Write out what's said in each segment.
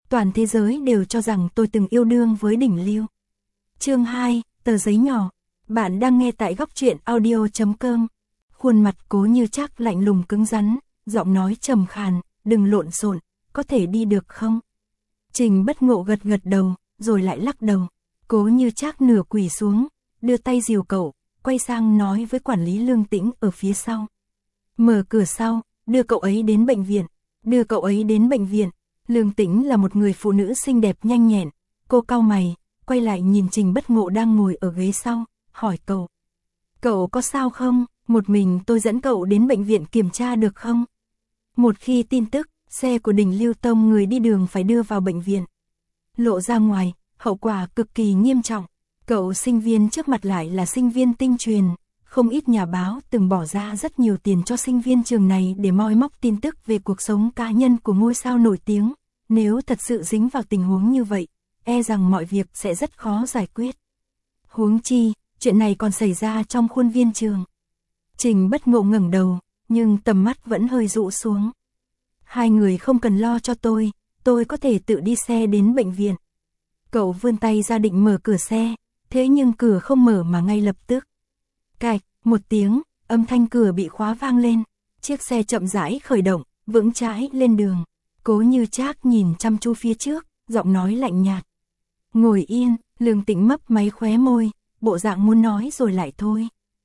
Toàn thế giới đều cho rằng tôi từng yêu đương với Đỉnh Lưu. Chương 2, tờ giấy nhỏ. Bạn đang nghe tại góc truyện audio.com. Khuôn mặt Cố Như Trác lạnh lùng cứng rắn, giọng nói trầm khàn, đừng lộn xộn, có thể đi được không? Trình Bất Ngộ gật gật đầu, rồi lại lắc đầu. Cố Như Trác nửa quỳ xuống, đưa tay dìu cậu, quay sang nói với quản lý Lương Tĩnh ở phía sau. Mở cửa sau, đưa cậu ấy đến bệnh viện. Đưa cậu ấy đến bệnh viện. Lương Tĩnh là một người phụ nữ xinh đẹp nhanh nhẹn. Cô cau mày, quay lại nhìn Trình Bất Ngộ đang ngồi ở ghế sau, hỏi cậu. Cậu có sao không? Một mình tôi dẫn cậu đến bệnh viện kiểm tra được không? Một khi tin tức, xe của Đỉnh Lưu Tông người đi đường phải đưa vào bệnh viện lộ ra ngoài, hậu quả cực kỳ nghiêm trọng. Cậu sinh viên trước mặt lại là sinh viên tinh truyền, không ít nhà báo từng bỏ ra rất nhiều tiền cho sinh viên trường này để moi móc tin tức về cuộc sống cá nhân của ngôi sao nổi tiếng. Nếu thật sự dính vào tình huống như vậy, e rằng mọi việc sẽ rất khó giải quyết. Huống chi, chuyện này còn xảy ra trong khuôn viên trường. Trình Bất Ngộ ngẩng đầu, nhưng tầm mắt vẫn hơi rũ xuống. Hai người không cần lo cho tôi có thể tự đi xe đến bệnh viện. Cậu vươn tay ra định mở cửa xe, thế nhưng cửa không mở mà ngay lập tức. Cạch, một tiếng, âm thanh cửa bị khóa vang lên, chiếc xe chậm rãi khởi động, vững chãi lên đường. Cố Như Trác nhìn chăm chú phía trước, giọng nói lạnh nhạt. Ngồi yên, Lương Tĩnh mấp máy khóe môi, bộ dạng muốn nói rồi lại thôi.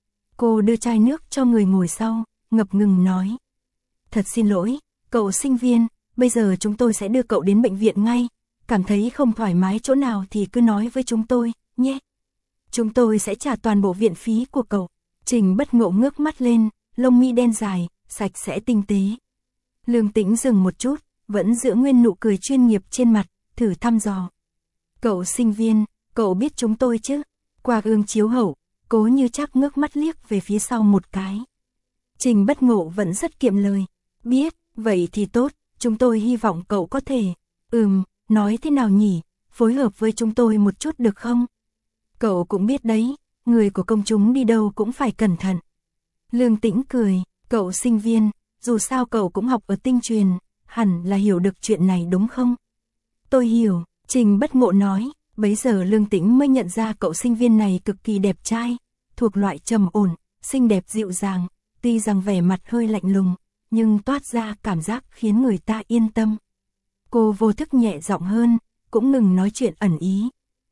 Cô đưa chai nước cho người ngồi sau, ngập ngừng nói. Thật xin lỗi, cậu sinh viên, bây giờ chúng tôi sẽ đưa cậu đến bệnh viện ngay. Cảm thấy không thoải mái chỗ nào thì cứ nói với chúng tôi, nhé. Chúng tôi sẽ trả toàn bộ viện phí của cậu. Trình Bất Ngộ ngước mắt lên, lông mi đen dài, sạch sẽ tinh tế. Lương Tĩnh dừng một chút, vẫn giữ nguyên nụ cười chuyên nghiệp trên mặt, thử thăm dò. Cậu sinh viên, cậu biết chúng tôi chứ? Qua gương chiếu hậu, Cố Như Trác ngước mắt liếc về phía sau một cái. Trình Bất Ngộ vẫn rất kiệm lời. Biết, vậy thì tốt, chúng tôi hy vọng cậu có thể. Nói thế nào nhỉ, phối hợp với chúng tôi một chút được không? Cậu cũng biết đấy, người của công chúng đi đâu cũng phải cẩn thận. Lương Tĩnh cười, cậu sinh viên, dù sao cậu cũng học ở tinh truyền, hẳn là hiểu được chuyện này đúng không? Tôi hiểu, Trình Bất Ngộ nói, bấy giờ Lương Tĩnh mới nhận ra cậu sinh viên này cực kỳ đẹp trai, thuộc loại trầm ổn, xinh đẹp dịu dàng, tuy rằng vẻ mặt hơi lạnh lùng, nhưng toát ra cảm giác khiến người ta yên tâm. Cô vô thức nhẹ giọng hơn, cũng ngừng nói chuyện ẩn ý.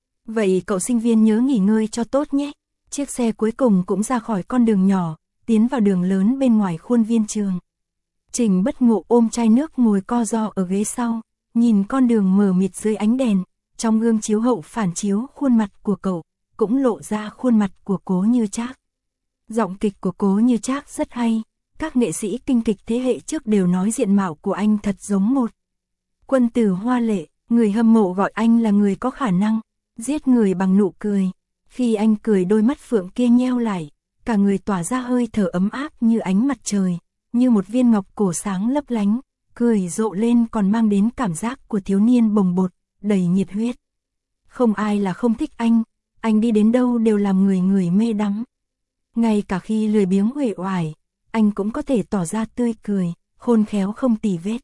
Vậy cậu sinh viên nhớ nghỉ ngơi cho tốt nhé. Chiếc xe cuối cùng cũng ra khỏi con đường nhỏ, tiến vào đường lớn bên ngoài khuôn viên trường. Trình Bất Ngộ ôm chai nước ngồi co ro ở ghế sau, nhìn con đường mờ mịt dưới ánh đèn, trong gương chiếu hậu phản chiếu khuôn mặt của cậu, cũng lộ ra khuôn mặt của Cố Như Trác. Giọng kịch của Cố Như Trác rất hay, các nghệ sĩ kinh kịch thế hệ trước đều nói diện mạo của anh thật giống một quân tử hoa lệ, người hâm mộ gọi anh là người có khả năng giết người bằng nụ cười. Khi anh cười đôi mắt phượng kia nheo lại, cả người tỏa ra hơi thở ấm áp như ánh mặt trời, như một viên ngọc cổ sáng lấp lánh, cười rộ lên còn mang đến cảm giác của thiếu niên bồng bột, đầy nhiệt huyết. Không ai là không thích anh đi đến đâu đều làm người mê đắm. Ngay cả khi lười biếng uể oải, anh cũng có thể tỏ ra tươi cười, khôn khéo không tì vết.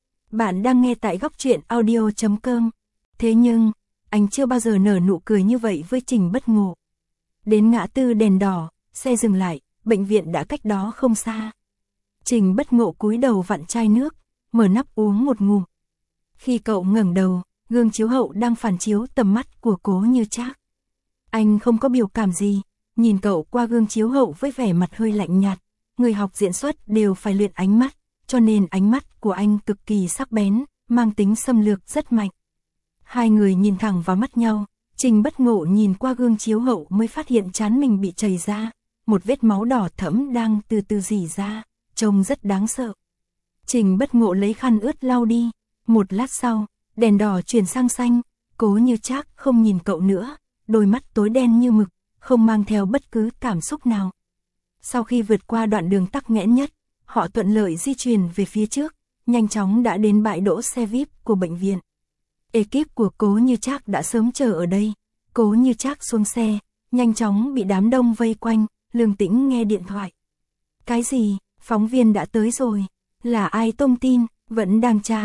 Bạn đang nghe tại góc truyện audio.com. Thế nhưng, anh chưa bao giờ nở nụ cười như vậy với Trình Bất Ngộ. Đến ngã tư đèn đỏ, xe dừng lại, bệnh viện đã cách đó không xa. Trình Bất Ngộ cúi đầu vặn chai nước, mở nắp uống một ngụm. Khi cậu ngẩng đầu, gương chiếu hậu đang phản chiếu tầm mắt của Cố Như Trác. Anh không có biểu cảm gì, nhìn cậu qua gương chiếu hậu với vẻ mặt hơi lạnh nhạt. Người học diễn xuất đều phải luyện ánh mắt, cho nên ánh mắt của anh cực kỳ sắc bén, mang tính xâm lược rất mạnh. Hai người nhìn thẳng vào mắt nhau, Trình Bất Ngộ nhìn qua gương chiếu hậu mới phát hiện trán mình bị chảy ra, một vết máu đỏ thẫm đang từ từ rỉ ra, trông rất đáng sợ. Trình Bất Ngộ lấy khăn ướt lau đi, một lát sau, đèn đỏ chuyển sang xanh, Cố Như Trác không nhìn cậu nữa, đôi mắt tối đen như mực, không mang theo bất cứ cảm xúc nào. Sau khi vượt qua đoạn đường tắc nghẽn nhất, họ thuận lợi di chuyển về phía trước, nhanh chóng đã đến bãi đỗ xe VIP của bệnh viện. Ekip của Cố Như Trác đã sớm chờ ở đây. Cố Như Trác xuống xe, nhanh chóng bị đám đông vây quanh, Lương Tĩnh nghe điện thoại. Cái gì, phóng viên đã tới rồi, là ai tung tin, vẫn đang tra,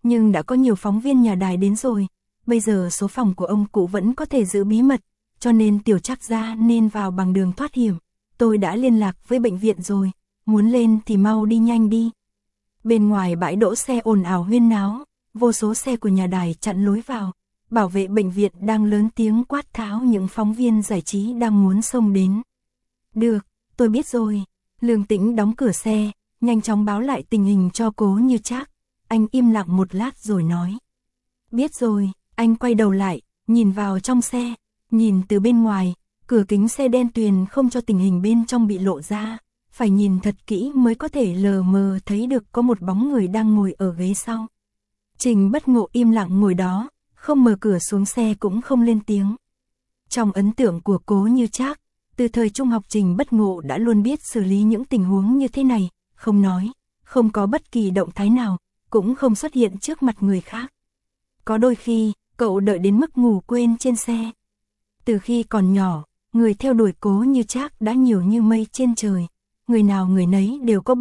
nhưng đã có nhiều phóng viên nhà đài đến rồi. Bây giờ số phòng của ông cụ vẫn có thể giữ bí mật, cho nên Tiểu Trác gia nên vào bằng đường thoát hiểm. Tôi đã liên lạc với bệnh viện rồi, muốn lên thì mau đi nhanh đi. Bên ngoài bãi đỗ xe ồn ào huyên náo, vô số xe của nhà đài chặn lối vào. Bảo vệ bệnh viện đang lớn tiếng quát tháo những phóng viên giải trí đang muốn xông đến. Được, tôi biết rồi. Lương Tĩnh đóng cửa xe, nhanh chóng báo lại tình hình cho Cố Như Trác. Anh im lặng một lát rồi nói. Biết rồi, anh quay đầu lại, nhìn vào trong xe, nhìn từ bên ngoài, cửa kính xe đen tuyền không cho tình hình bên trong bị lộ ra. Phải nhìn thật kỹ mới có thể lờ mờ thấy được có một bóng người đang ngồi ở ghế sau. Trình Bất Ngộ im lặng ngồi đó, không mở cửa xuống xe cũng không lên tiếng. Trong ấn tượng của Cố Như Trác, từ thời trung học Trình Bất Ngộ đã luôn biết xử lý những tình huống như thế này, không nói, không có bất kỳ động thái nào, cũng không xuất hiện trước mặt người khác. Có đôi khi, cậu đợi đến mức ngủ quên trên xe. Từ khi còn nhỏ, người theo đuổi Cố Như Trác đã nhiều như mây trên trời. Người nào người nấy đều có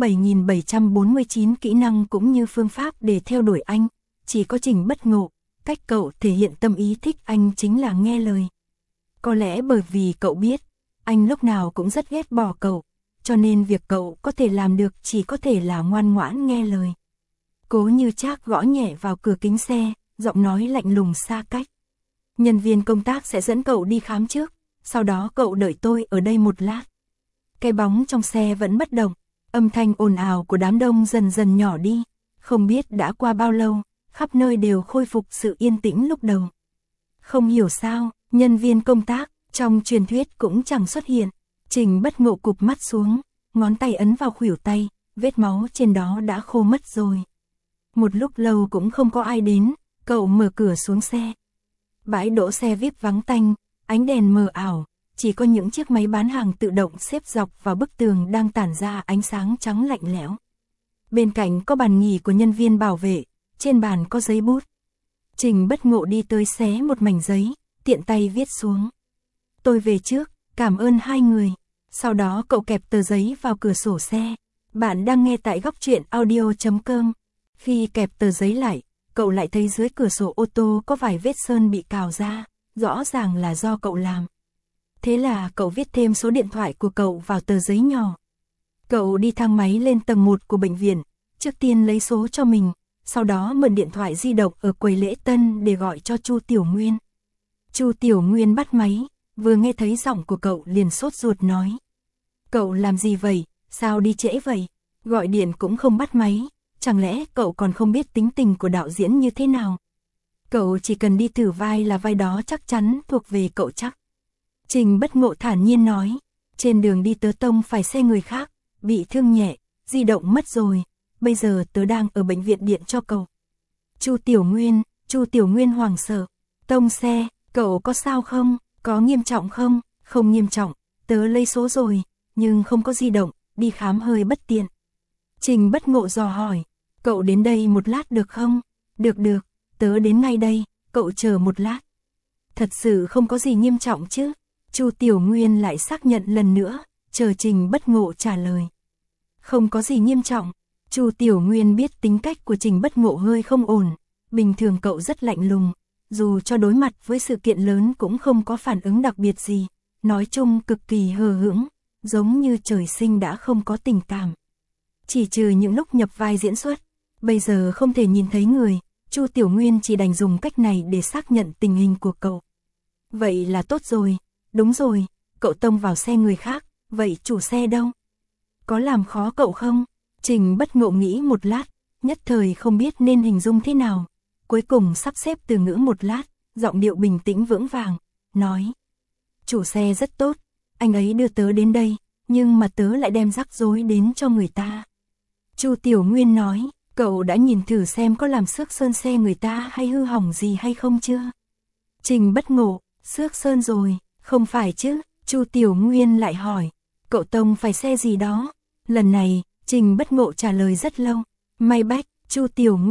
7.749 kỹ năng cũng như phương pháp để theo đuổi anh. Chỉ có Trình Bất Ngộ, cách cậu thể hiện tâm ý thích anh chính là nghe lời. Có lẽ bởi vì cậu biết, anh lúc nào cũng rất ghét bỏ cậu, cho nên việc cậu có thể làm được chỉ có thể là ngoan ngoãn nghe lời. Cố Như Trác gõ nhẹ vào cửa kính xe, giọng nói lạnh lùng xa cách. Nhân viên công tác sẽ dẫn cậu đi khám trước, sau đó cậu đợi tôi ở đây một lát. Cái bóng trong xe vẫn bất động, âm thanh ồn ào của đám đông dần dần nhỏ đi, không biết đã qua bao lâu, khắp nơi đều khôi phục sự yên tĩnh lúc đầu. Không hiểu sao, nhân viên công tác trong truyền thuyết cũng chẳng xuất hiện. Trình Bất Ngộ cụp mắt xuống, ngón tay ấn vào khuỷu tay, vết máu trên đó đã khô mất rồi. Một lúc lâu cũng không có ai đến, cậu mở cửa xuống xe. Bãi đỗ xe VIP vắng tanh, ánh đèn mờ ảo, chỉ có những chiếc máy bán hàng tự động xếp dọc vào bức tường đang tản ra ánh sáng trắng lạnh lẽo. Bên cạnh có bàn nghỉ của nhân viên bảo vệ, trên bàn có giấy bút. Trình Bất Ngộ đi tới xé một mảnh giấy, tiện tay viết xuống. Tôi về trước, cảm ơn hai người. Sau đó cậu kẹp tờ giấy vào cửa sổ xe. Bạn đang nghe tại Góc Truyện Audio.com. Khi kẹp tờ giấy lại, cậu lại thấy dưới cửa sổ ô tô có vài vết sơn bị cào ra, rõ ràng là do cậu làm. Thế là cậu viết thêm số điện thoại của cậu vào tờ giấy nhỏ. Cậu đi thang máy lên tầng 1 của bệnh viện, trước tiên lấy số cho mình, sau đó mượn điện thoại di động ở quầy lễ tân để gọi cho Chu Tiểu Nguyên. Chu Tiểu Nguyên bắt máy, vừa nghe thấy giọng của cậu liền sốt ruột nói. Cậu làm gì vậy, sao đi trễ vậy, gọi điện cũng không bắt máy, chẳng lẽ cậu còn không biết tính tình của đạo diễn như thế nào? Cậu chỉ cần đi thử vai là vai đó chắc chắn thuộc về cậu chắc. Trình Bất Ngộ thản nhiên nói, trên đường đi tớ tông phải xe người khác, bị thương nhẹ, di động mất rồi, bây giờ tớ đang ở bệnh viện điện cho cậu. Chu Tiểu Nguyên hoảng sợ, tông xe, cậu có sao không, có nghiêm trọng không? Không nghiêm trọng, tớ lấy số rồi, nhưng không có di động, đi khám hơi bất tiện. Trình Bất Ngộ dò hỏi, cậu đến đây một lát được không? Được, tớ đến ngay đây, cậu chờ một lát. Thật sự không có gì nghiêm trọng chứ? Chu Tiểu Nguyên lại xác nhận lần nữa, chờ Trình Bất Ngộ trả lời. Không có gì nghiêm trọng. Chu Tiểu Nguyên biết tính cách của Trình Bất Ngộ hơi không ổn, bình thường cậu rất lạnh lùng, dù cho đối mặt với sự kiện lớn cũng không có phản ứng đặc biệt gì, nói chung cực kỳ hờ hững, giống như trời sinh đã không có tình cảm. Chỉ trừ những lúc nhập vai diễn xuất, bây giờ không thể nhìn thấy người, Chu Tiểu Nguyên chỉ đành dùng cách này để xác nhận tình hình của cậu. Vậy là tốt rồi, đúng rồi, cậu tông vào xe người khác, vậy chủ xe đâu? Có làm khó cậu không? Trình Bất Ngộ nghĩ một lát, nhất thời không biết nên hình dung thế nào. Cuối cùng sắp xếp từ ngữ một lát, giọng điệu bình tĩnh vững vàng, nói. Chủ xe rất tốt, anh ấy đưa tớ đến đây, nhưng mà tớ lại đem rắc rối đến cho người ta. Chu Tiểu Nguyên nói, cậu đã nhìn thử xem có làm xước sơn xe người ta hay hư hỏng gì hay không chưa? Trình Bất Ngộ, xước sơn rồi, không phải chứ? Chu Tiểu Nguyên lại hỏi, cậu tông phải xe gì đó? Lần này, Trình Bất Ngộ trả lời rất lâu. May bách, Chu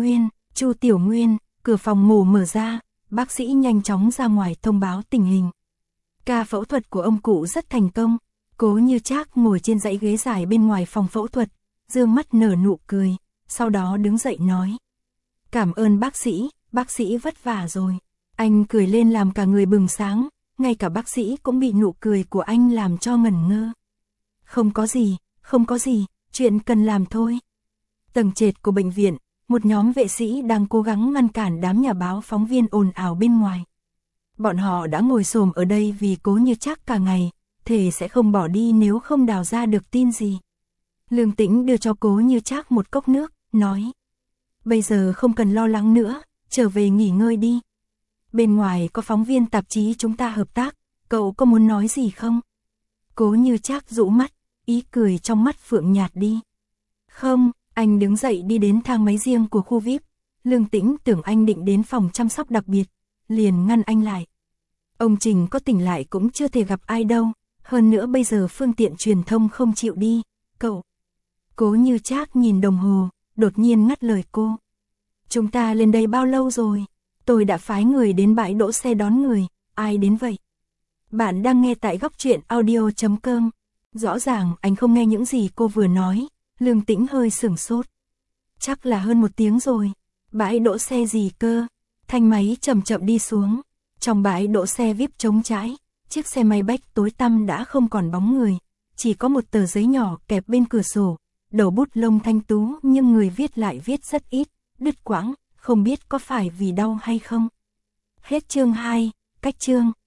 Tiểu Nguyên, cửa phòng mổ mở ra, bác sĩ nhanh chóng ra ngoài thông báo tình hình. Ca phẫu thuật của ông cụ rất thành công. Cố Như Trác ngồi trên dãy ghế dài bên ngoài phòng phẫu thuật, dương mắt nở nụ cười, sau đó đứng dậy nói. Cảm ơn bác sĩ vất vả rồi. Anh cười lên làm cả người bừng sáng, ngay cả bác sĩ cũng bị nụ cười của anh làm cho ngẩn ngơ. Không có gì, chuyện cần làm thôi. Tầng trệt của bệnh viện, một nhóm vệ sĩ đang cố gắng ngăn cản đám nhà báo phóng viên ồn ào bên ngoài. Bọn họ đã ngồi xổm ở đây vì Cố Như Trác cả ngày, thề sẽ không bỏ đi nếu không đào ra được tin gì. Lương Tĩnh đưa cho Cố Như Trác một cốc nước, nói. Bây giờ không cần lo lắng nữa, trở về nghỉ ngơi đi. Bên ngoài có phóng viên tạp chí chúng ta hợp tác, cậu có muốn nói gì không? Cố Như Trác dụ mắt, ý cười trong mắt phượng nhạt đi. Không, anh đứng dậy đi đến thang máy riêng của khu VIP. Lương Tĩnh tưởng anh định đến phòng chăm sóc đặc biệt, liền ngăn anh lại. Ông Trình có tỉnh lại cũng chưa thể gặp ai đâu, hơn nữa bây giờ phương tiện truyền thông không chịu đi, cậu. Cố Như Trác nhìn đồng hồ, đột nhiên ngắt lời cô. Chúng ta lên đây bao lâu rồi? Tôi đã phái người đến bãi đỗ xe đón người, ai đến vậy? Bạn đang nghe tại góc truyện audio.com. Rõ ràng anh không nghe những gì cô vừa nói, Lương Tĩnh hơi sửng sốt. Chắc là hơn 1 tiếng rồi. Bãi đỗ xe gì cơ? Thanh máy chậm chậm đi xuống. Trong bãi đỗ xe VIP trống trải, chiếc xe may bách tối tăm đã không còn bóng người, chỉ có một tờ giấy nhỏ kẹp bên cửa sổ, đầu bút lông thanh tú nhưng người viết lại viết rất ít, đứt quãng, không biết có phải vì đau hay không. Hết chương 2, cách chương.